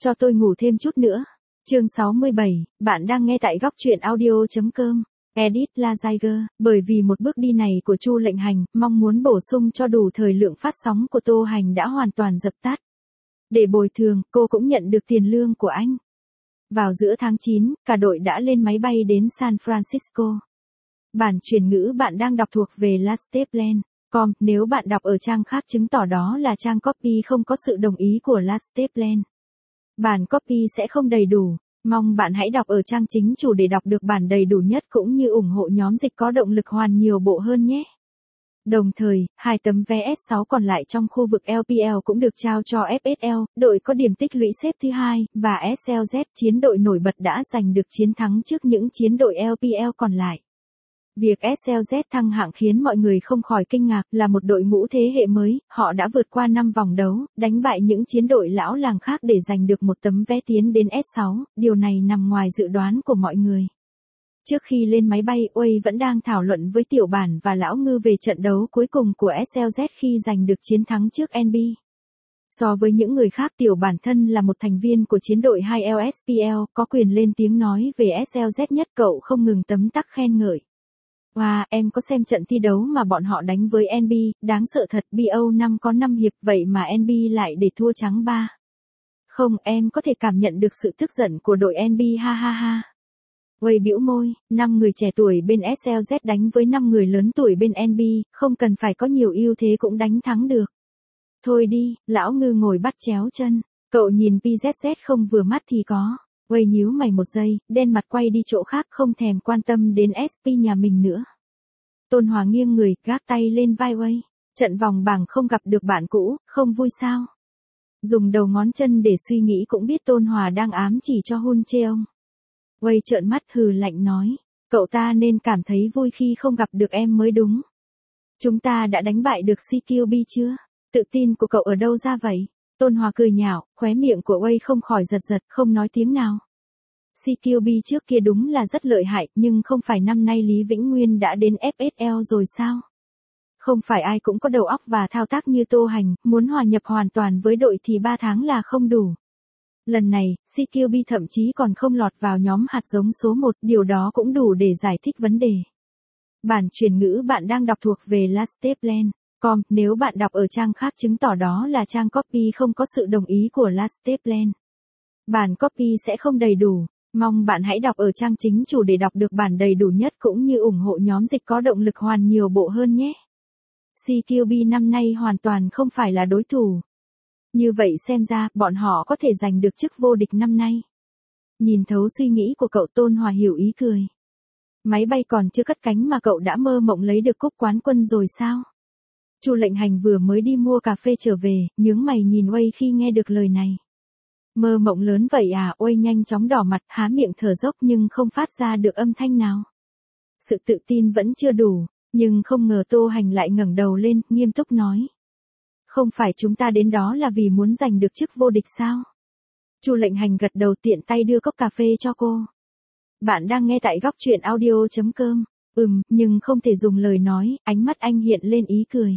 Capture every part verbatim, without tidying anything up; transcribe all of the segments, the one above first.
Cho tôi ngủ thêm chút nữa. Chương sáu mươi bảy, bạn đang nghe tại góc truyện audio.com. Edit Laziger, bởi vì một bước đi này của Chu Lệnh Hành, mong muốn bổ sung cho đủ thời lượng phát sóng của Tô Hành đã hoàn toàn dập tắt. Để bồi thường, cô cũng nhận được tiền lương của anh. Vào giữa tháng chín, cả đội đã lên máy bay đến San Francisco. Bản chuyển ngữ bạn đang đọc thuộc về lasteplan chấm com, nếu bạn đọc ở trang khác chứng tỏ đó là trang copy không có sự đồng ý của lasteplan. Bản copy sẽ không đầy đủ, mong bạn hãy đọc ở trang chính chủ để đọc được bản đầy đủ nhất cũng như ủng hộ nhóm dịch có động lực hoàn nhiều bộ hơn nhé. Đồng thời, hai tấm vé ét sáu còn lại trong khu vực lờ pê lờ cũng được trao cho ép ét lờ, đội có điểm tích lũy xếp thứ hai, và ét lờ zét, chiến đội nổi bật đã giành được chiến thắng trước những chiến đội lờ pê lờ còn lại. Việc ét lờ zét thăng hạng khiến mọi người không khỏi kinh ngạc, là một đội ngũ thế hệ mới, họ đã vượt qua năm vòng đấu, đánh bại những chiến đội lão làng khác để giành được một tấm vé tiến đến ét sáu, điều này nằm ngoài dự đoán của mọi người. Trước khi lên máy bay, Uây vẫn đang thảo luận với Tiểu Bản và Lão Ngư về trận đấu cuối cùng của ét lờ zét khi giành được chiến thắng trước en bê. So với những người khác, Tiểu Bản thân là một thành viên của chiến đội hai lờ ét pê lờ, có quyền lên tiếng nói về ét lờ zét nhất, cậu không ngừng tấm tắc khen ngợi. Wow, em có xem trận thi đấu mà bọn họ đánh với en bê, đáng sợ thật, bê o năm có năm hiệp vậy mà en bê lại để thua trắng ba. Không, em có thể cảm nhận được sự tức giận của đội en bê, ha ha ha. Uây bĩu môi, năm người trẻ tuổi bên ét lờ zét đánh với năm người lớn tuổi bên en bê, không cần phải có nhiều ưu thế cũng đánh thắng được. Thôi đi, Lão Ngư ngồi bắt chéo chân, cậu nhìn pê zét zét không vừa mắt thì có. Uây nhíu mày một giây, đen mặt quay đi chỗ khác không thèm quan tâm đến ét pê nhà mình nữa. Tôn Hòa nghiêng người, gác tay lên vai Uây. Trận vòng bảng không gặp được bạn cũ, không vui sao? Dùng đầu ngón chân để suy nghĩ cũng biết Tôn Hòa đang ám chỉ cho Hun Cheong. Uây trợn mắt hừ lạnh nói, cậu ta nên cảm thấy vui khi không gặp được em mới đúng. Chúng ta đã đánh bại được xê quy bê chưa? Tự tin của cậu ở đâu ra vậy? Tôn Hòa cười nhạo, khóe miệng của Uây không khỏi giật giật, không nói tiếng nào. xê quy bê trước kia đúng là rất lợi hại, nhưng không phải năm nay Lý Vĩnh Nguyên đã đến ép ét lờ rồi sao? Không phải ai cũng có đầu óc và thao tác như Tô Hành, muốn hòa nhập hoàn toàn với đội thì ba tháng là không đủ. Lần này, xê quy bê thậm chí còn không lọt vào nhóm hạt giống số một, điều đó cũng đủ để giải thích vấn đề. Bản chuyển ngữ bạn đang đọc thuộc về lasteplan chấm com, nếu bạn đọc ở trang khác chứng tỏ đó là trang copy không có sự đồng ý của lasteplan. Bản copy sẽ không đầy đủ, mong bạn hãy đọc ở trang chính chủ để đọc được bản đầy đủ nhất cũng như ủng hộ nhóm dịch có động lực hoàn nhiều bộ hơn nhé. xê quy bê năm nay hoàn toàn không phải là đối thủ. Như vậy xem ra, bọn họ có thể giành được chức vô địch năm nay. Nhìn thấu suy nghĩ của cậu, Tôn Hòa hiểu ý cười. Máy bay còn chưa cất cánh mà cậu đã mơ mộng lấy được cúp quán quân rồi sao? Chu Lệnh Hành vừa mới đi mua cà phê trở về, nhướng mày nhìn Uây khi nghe được lời này. Mơ mộng lớn vậy à? Uây nhanh chóng đỏ mặt, há miệng thở dốc nhưng không phát ra được âm thanh nào. Sự tự tin vẫn chưa đủ, nhưng không ngờ Tô Hành lại ngẩng đầu lên, nghiêm túc nói. Không phải chúng ta đến đó là vì muốn giành được chức vô địch sao? Chu Lệnh Hành gật đầu, tiện tay đưa cốc cà phê cho cô. Bạn đang nghe tại góc truyện audio.com. Ừm, nhưng không thể dùng lời nói, ánh mắt anh hiện lên ý cười.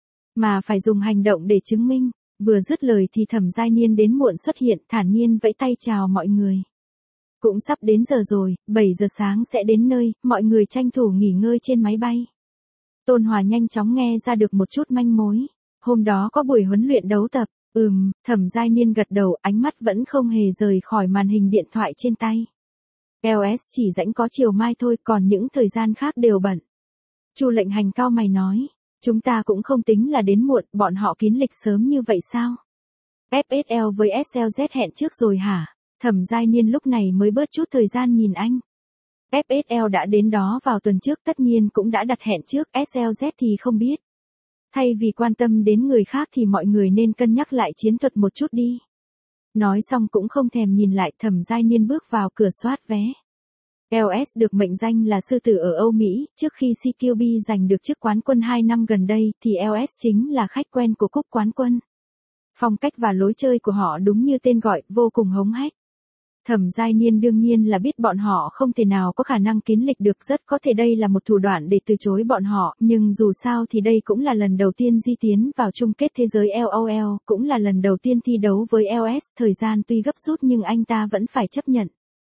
Mà phải dùng hành động để chứng minh. Vừa dứt lời thì Thẩm Giai Niên đến muộn xuất hiện, thản nhiên vẫy tay chào mọi người. Cũng sắp đến giờ rồi, bảy giờ sáng sẽ đến nơi, mọi người tranh thủ nghỉ ngơi trên máy bay. Tôn Hòa nhanh chóng nghe ra được một chút manh mối. Hôm đó có buổi huấn luyện đấu tập. Ừm, Thẩm Giai Niên gật đầu, ánh mắt vẫn không hề rời khỏi màn hình điện thoại trên tay. lờ ét chỉ rảnh có chiều mai thôi, còn những thời gian khác đều bận. Chu Lệnh Hành cau mày nói, chúng ta cũng không tính là đến muộn, bọn họ kín lịch sớm như vậy sao? ép ét lờ với ét lờ zét hẹn trước rồi hả? Thẩm Giai Niên lúc này mới bớt chút thời gian nhìn anh. ép ét lờ đã đến đó vào tuần trước, tất nhiên cũng đã đặt hẹn trước, ét lờ zét thì không biết. Thay vì quan tâm đến người khác thì mọi người nên cân nhắc lại chiến thuật một chút đi. Nói xong cũng không thèm nhìn lại, Thẩm Giai Niên bước vào cửa soát vé. lờ ét được mệnh danh là sư tử ở Âu Mỹ, trước khi xê quy bê giành được chức quán quân hai năm gần đây thì lờ ét chính là khách quen của cúp quán quân. Phong cách và lối chơi của họ đúng như tên gọi, vô cùng hống hách. Thẩm Giai Niên đương nhiên là biết bọn họ không thể nào có khả năng kín lịch được, rất có thể đây là một thủ đoạn để từ chối bọn họ, nhưng dù sao thì đây cũng là lần đầu tiên Di tiến vào chung kết thế giới lờ o lờ, cũng là lần đầu tiên thi đấu với lờ ét, thời gian tuy gấp rút nhưng anh ta vẫn phải chấp nhận.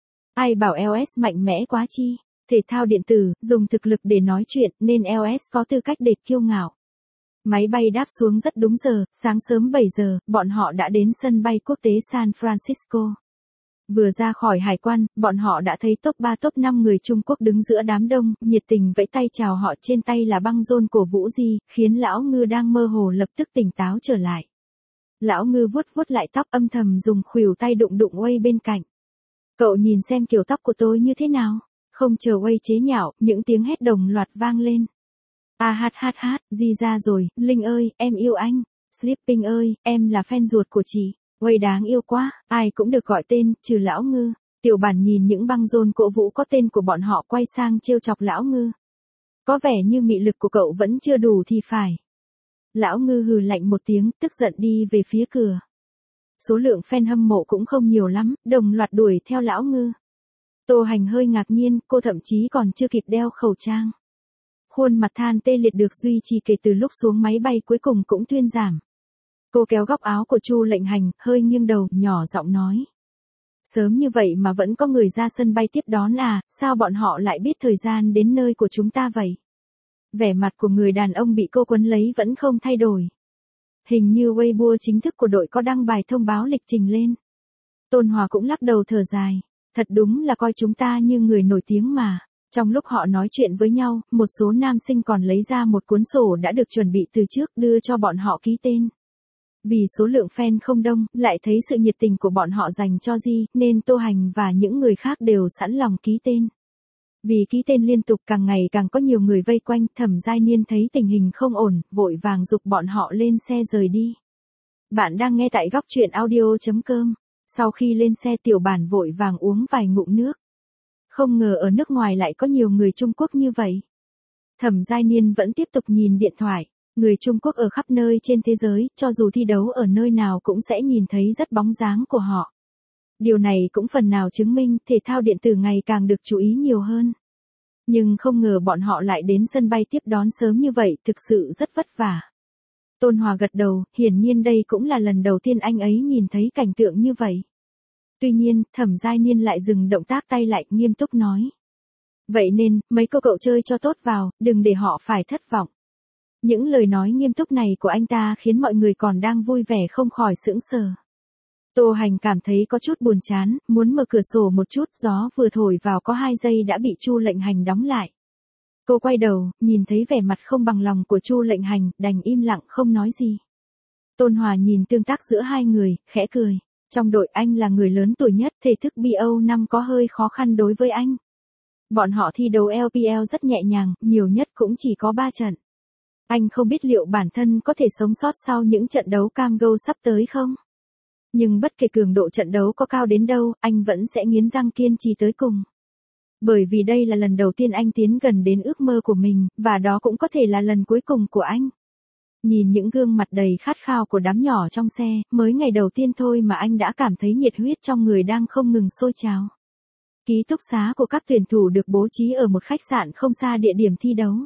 Ai bảo lờ ét mạnh mẽ quá chi, thể thao điện tử, dùng thực lực để nói chuyện nên lờ ét có tư cách để kiêu ngạo. Máy bay đáp xuống rất đúng giờ, sáng sớm bảy giờ, bọn họ đã đến sân bay quốc tế San Francisco. Vừa ra khỏi hải quan, bọn họ đã thấy top ba top năm người Trung Quốc đứng giữa đám đông, nhiệt tình vẫy tay chào họ, trên tay là băng rôn cổ vũ Di, khiến lão Ngư đang mơ hồ lập tức tỉnh táo trở lại. Lão Ngư vuốt vuốt lại tóc, âm thầm dùng khuỷu tay đụng đụng Uây bên cạnh. Cậu nhìn xem kiểu tóc của tôi như thế nào? Không chờ Uây chế nhạo, những tiếng hét đồng loạt vang lên. A hát hát hát, Di ra rồi, Linh ơi, em yêu anh. Sleeping ơi, em là fan ruột của chị. Uây đáng yêu quá, ai cũng được gọi tên, trừ lão Ngư. Tiểu Bản nhìn những băng rôn cổ vũ có tên của bọn họ quay sang trêu chọc lão Ngư. Có vẻ như mị lực của cậu vẫn chưa đủ thì phải. Lão Ngư hừ lạnh một tiếng, tức giận đi về phía cửa. Số lượng fan hâm mộ cũng không nhiều lắm, đồng loạt đuổi theo lão Ngư. Tô Hành hơi ngạc nhiên, cô thậm chí còn chưa kịp đeo khẩu trang. Khuôn mặt than tê liệt được duy trì kể từ lúc xuống máy bay cuối cùng cũng thuyên giảm. Cô kéo góc áo của Chu Lệnh Hành, hơi nghiêng đầu, nhỏ giọng nói. Sớm như vậy mà vẫn có người ra sân bay tiếp đón à, sao bọn họ lại biết thời gian đến nơi của chúng ta vậy? Vẻ mặt của người đàn ông bị cô quấn lấy vẫn không thay đổi. Hình như Weibo chính thức của đội có đăng bài thông báo lịch trình lên. Tôn Hòa cũng lắc đầu thở dài. Thật đúng là coi chúng ta như người nổi tiếng mà. Trong lúc họ nói chuyện với nhau, một số nam sinh còn lấy ra một cuốn sổ đã được chuẩn bị từ trước đưa cho bọn họ ký tên. Vì số lượng fan không đông, lại thấy sự nhiệt tình của bọn họ dành cho Di, nên Tô Hành và những người khác đều sẵn lòng ký tên. Vì ký tên liên tục càng ngày càng có nhiều người vây quanh, Thẩm Giai Niên thấy tình hình không ổn, vội vàng giục bọn họ lên xe rời đi. Bạn đang nghe tại góc truyện audio chấm com. Sau khi lên xe Tiểu Bản vội vàng uống vài ngụm nước. Không ngờ ở nước ngoài lại có nhiều người Trung Quốc như vậy. Thẩm Giai Niên vẫn tiếp tục nhìn điện thoại. Người Trung Quốc ở khắp nơi trên thế giới, cho dù thi đấu ở nơi nào cũng sẽ nhìn thấy rất bóng dáng của họ. Điều này cũng phần nào chứng minh thể thao điện tử ngày càng được chú ý nhiều hơn. Nhưng không ngờ bọn họ lại đến sân bay tiếp đón sớm như vậy, thực sự rất vất vả. Tôn Hòa gật đầu, hiển nhiên đây cũng là lần đầu tiên anh ấy nhìn thấy cảnh tượng như vậy. Tuy nhiên, Thẩm Giai Niên lại dừng động tác tay lại, nghiêm túc nói. Vậy nên, mấy cô cậu chơi cho tốt vào, đừng để họ phải thất vọng. Những lời nói nghiêm túc này của anh ta khiến mọi người còn đang vui vẻ không khỏi sững sờ. Tô Hành cảm thấy có chút buồn chán, muốn mở cửa sổ một chút, gió vừa thổi vào có hai giây đã bị Chu Lệnh Hành đóng lại. Cô quay đầu, nhìn thấy vẻ mặt không bằng lòng của Chu Lệnh Hành, đành im lặng không nói gì. Tôn Hòa nhìn tương tác giữa hai người, khẽ cười. Trong đội anh là người lớn tuổi nhất, thể thức B O năm có hơi khó khăn đối với anh. Bọn họ thi đấu L P L rất nhẹ nhàng, nhiều nhất cũng chỉ có ba trận. Anh không biết liệu bản thân có thể sống sót sau những trận đấu cam go sắp tới không? Nhưng bất kể cường độ trận đấu có cao đến đâu, anh vẫn sẽ nghiến răng kiên trì tới cùng. Bởi vì đây là lần đầu tiên anh tiến gần đến ước mơ của mình, và đó cũng có thể là lần cuối cùng của anh. Nhìn những gương mặt đầy khát khao của đám nhỏ trong xe, mới ngày đầu tiên thôi mà anh đã cảm thấy nhiệt huyết trong người đang không ngừng sôi trào. Ký túc xá của các tuyển thủ được bố trí ở một khách sạn không xa địa điểm thi đấu.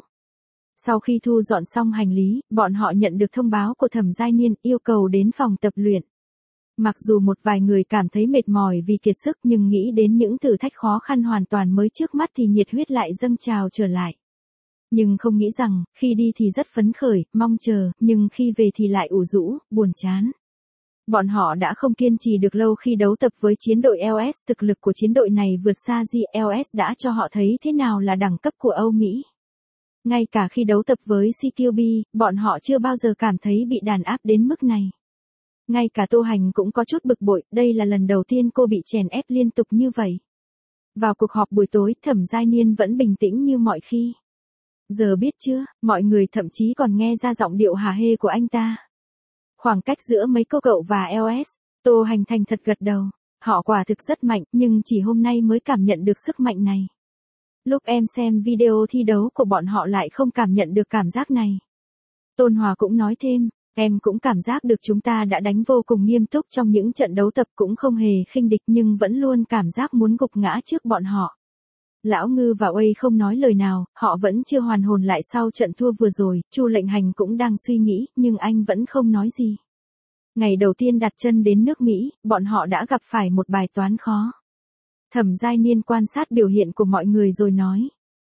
Sau khi thu dọn xong hành lý, bọn họ nhận được thông báo của Thẩm Giai Niên yêu cầu đến phòng tập luyện. Mặc dù một vài người cảm thấy mệt mỏi vì kiệt sức nhưng nghĩ đến những thử thách khó khăn hoàn toàn mới trước mắt thì nhiệt huyết lại dâng trào trở lại. Nhưng không nghĩ rằng, khi đi thì rất phấn khởi, mong chờ, nhưng khi về thì lại ủ rũ, buồn chán. Bọn họ đã không kiên trì được lâu khi đấu tập với chiến đội lờ ét, thực lực của chiến đội này vượt xa G L S đã cho họ thấy thế nào là đẳng cấp của Âu Mỹ. Ngay cả khi đấu tập với C Q B, bọn họ chưa bao giờ cảm thấy bị đàn áp đến mức này. Ngay cả Tô Hành cũng có chút bực bội, đây là lần đầu tiên cô bị chèn ép liên tục như vậy. Vào cuộc họp buổi tối, Thẩm Giai Niên vẫn bình tĩnh như mọi khi. Giờ biết chưa, mọi người thậm chí còn nghe ra giọng điệu hả hê của anh ta. Khoảng cách giữa mấy cô cậu và lờ ét, Tô Hành thành thật gật đầu. Họ quả thực rất mạnh, nhưng chỉ hôm nay mới cảm nhận được sức mạnh này. Lúc em xem video thi đấu của bọn họ lại không cảm nhận được cảm giác này. Tôn Hòa cũng nói thêm, Em cũng cảm giác được chúng ta đã đánh vô cùng nghiêm túc trong những trận đấu tập, cũng không hề khinh địch nhưng vẫn luôn cảm giác muốn gục ngã trước bọn họ. Lão Ngư và Uây không nói lời nào, họ vẫn chưa hoàn hồn lại sau trận thua vừa rồi. Chu Lệnh Hành cũng đang suy nghĩ, nhưng anh vẫn không nói gì. Ngày đầu tiên đặt chân đến nước Mỹ, bọn họ đã gặp phải một bài toán khó. Thẩm Giai Niên quan sát biểu hiện của mọi người rồi nói.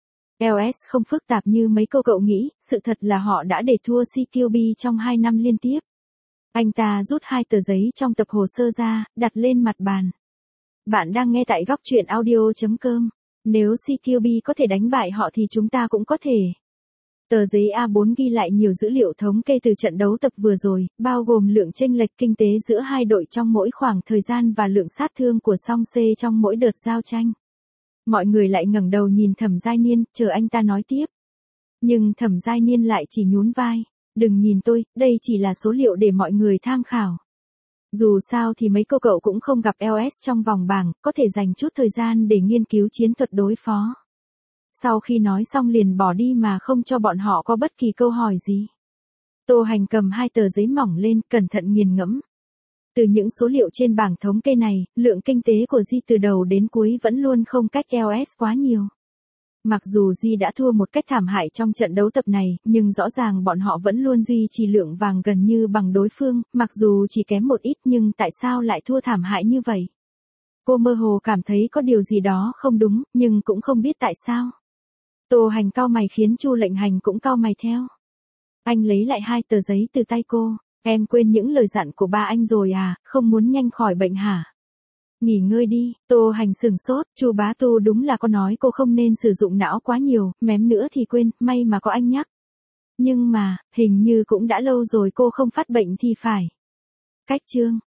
lờ ét không phức tạp như mấy cô cậu nghĩ, sự thật là họ đã để thua xê quy bê trong hai năm liên tiếp. Anh ta rút hai tờ giấy trong tập hồ sơ ra, đặt lên mặt bàn. Bạn đang nghe tại góc truyện audio chấm com. Nếu xê quy bê có thể đánh bại họ thì chúng ta cũng có thể. Tờ giấy a bốn ghi lại nhiều dữ liệu thống kê từ trận đấu tập vừa rồi, bao gồm lượng chênh lệch kinh tế giữa hai đội trong mỗi khoảng thời gian và lượng sát thương của song C trong mỗi đợt giao tranh. Mọi người lại ngẩng đầu nhìn Thẩm Giai Niên, chờ anh ta nói tiếp. Nhưng Thẩm Giai Niên lại chỉ nhún vai. Đừng nhìn tôi, đây chỉ là số liệu để mọi người tham khảo. Dù sao thì mấy cô cậu cũng không gặp lờ ét trong vòng bảng, có thể dành chút thời gian để nghiên cứu chiến thuật đối phó. Sau khi nói xong liền bỏ đi mà không cho bọn họ có bất kỳ câu hỏi gì. Tô Hành cầm hai tờ giấy mỏng lên, cẩn thận nghiền ngẫm. Từ những số liệu trên bảng thống kê này, lượng kinh tế của G từ đầu đến cuối vẫn luôn không cách lờ ét quá nhiều. Mặc dù G đã thua một cách thảm hại trong trận đấu tập này, nhưng rõ ràng bọn họ vẫn luôn duy trì lượng vàng gần như bằng đối phương, mặc dù chỉ kém một ít nhưng tại sao lại thua thảm hại như vậy? Cô mơ hồ cảm thấy có điều gì đó không đúng, nhưng cũng không biết tại sao. Tô Hành cau mày khiến Chu Lệnh Hành cũng cau mày theo. Anh lấy lại hai tờ giấy từ tay cô. Em quên những lời dặn của ba anh rồi à, không muốn nhanh khỏi bệnh hả? Nghỉ ngơi đi. Tô Hành sừng sốt, Chu Bá Tu đúng là có nói cô không nên sử dụng não quá nhiều, mém nữa thì quên, may mà có anh nhắc. Nhưng mà, hình như cũng đã lâu rồi cô không phát bệnh thì phải. Cách chương